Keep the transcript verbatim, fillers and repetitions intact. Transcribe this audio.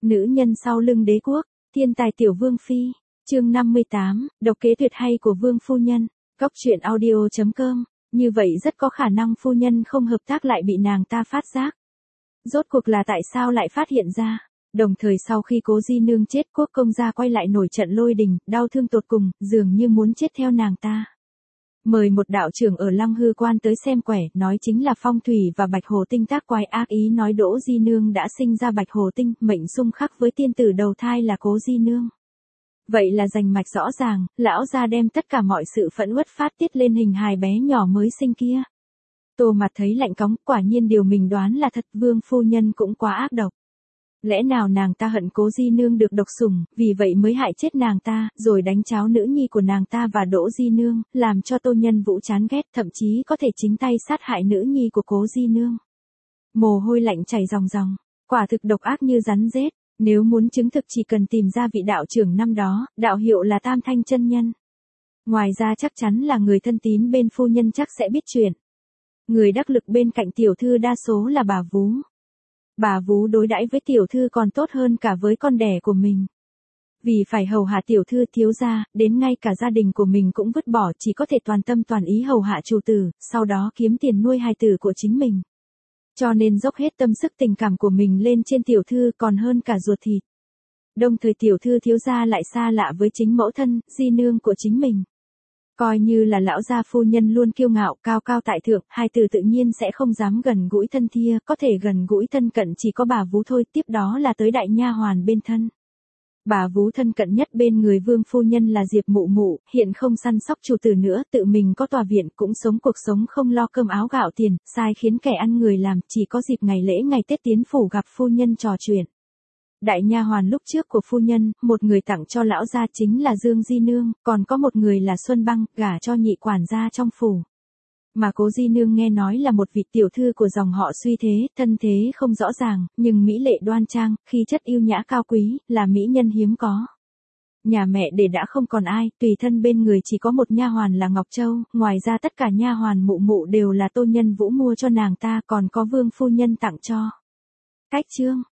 Nữ nhân sau lưng đế quốc, thiên tài tiểu vương phi, chương năm mươi tám, độc kế tuyệt hay của vương phu nhân, góc truyện audio chấm com, như vậy rất có khả năng phu nhân không hợp tác lại bị nàng ta phát giác. Rốt cuộc là tại sao lại phát hiện ra? Đồng thời sau khi Cố Di Nương chết, quốc công gia quay lại nổi trận lôi đình, đau thương tột cùng, dường như muốn chết theo nàng ta. Mời một đạo trưởng ở Lăng Hư Quan tới xem quẻ, nói chính là Phong Thủy và Bạch Hồ Tinh tác quái ác ý nói Đỗ Di Nương đã sinh ra Bạch Hồ Tinh, mệnh xung khắc với tiên tử đầu thai là Cố Di Nương. Vậy là rành mạch rõ ràng, lão gia đem tất cả mọi sự phẫn uất phát tiết lên hình hài bé nhỏ mới sinh kia. Tô Mặt thấy lạnh cóng, quả nhiên điều mình đoán là thật, vương phu nhân cũng quá ác độc. Lẽ nào nàng ta hận Cố Di Nương được độc sủng, vì vậy mới hại chết nàng ta, rồi đánh cháo nữ nhi của nàng ta và Đỗ Di Nương, làm cho Tô Nhân Vũ chán ghét, thậm chí có thể chính tay sát hại nữ nhi của Cố Di Nương. Mồ hôi lạnh chảy ròng ròng, quả thực độc ác như rắn rết, nếu muốn chứng thực chỉ cần tìm ra vị đạo trưởng năm đó, đạo hiệu là Tam Thanh chân nhân. Ngoài ra chắc chắn là người thân tín bên phu nhân chắc sẽ biết chuyện. Người đắc lực bên cạnh tiểu thư đa số là bà Vú. Bà Vú đối đãi với tiểu thư còn tốt hơn cả với con đẻ của mình. Vì phải hầu hạ tiểu thư thiếu gia, đến ngay cả gia đình của mình cũng vứt bỏ, chỉ có thể toàn tâm toàn ý hầu hạ chủ tử, sau đó kiếm tiền nuôi hài tử của chính mình. Cho nên dốc hết tâm sức tình cảm của mình lên trên tiểu thư còn hơn cả ruột thịt. Đồng thời tiểu thư thiếu gia lại xa lạ với chính mẫu thân, Di Nương của chính mình. Coi như là lão gia phu nhân luôn kiêu ngạo cao cao tại thượng, hai từ tự nhiên sẽ không dám gần gũi thân thia, có thể gần gũi thân cận chỉ có bà Vú thôi, tiếp đó là tới đại nha hoàn bên thân. Bà Vú thân cận nhất bên người vương phu nhân là Diệp Mụ Mụ, hiện không săn sóc chủ tử nữa, tự mình có tòa viện, cũng sống cuộc sống không lo cơm áo gạo tiền, sai khiến kẻ ăn người làm, chỉ có dịp ngày lễ ngày Tết tiến phủ gặp phu nhân trò chuyện. Đại nha hoàn lúc trước của phu nhân, một người tặng cho lão gia chính là Dương Di Nương, còn có một người là Xuân Băng, gả cho nhị quản gia trong phủ. Mà Cố Di Nương nghe nói là một vị tiểu thư của dòng họ Suy thế, thân thế không rõ ràng, nhưng mỹ lệ đoan trang, khí chất yêu nhã cao quý, là mỹ nhân hiếm có. Nhà mẹ để đã không còn ai, tùy thân bên người chỉ có một nha hoàn là Ngọc Châu, ngoài ra tất cả nha hoàn Mụ Mụ đều là Tô Nhân Vũ mua cho nàng ta, còn có vương phu nhân tặng cho. Cách chương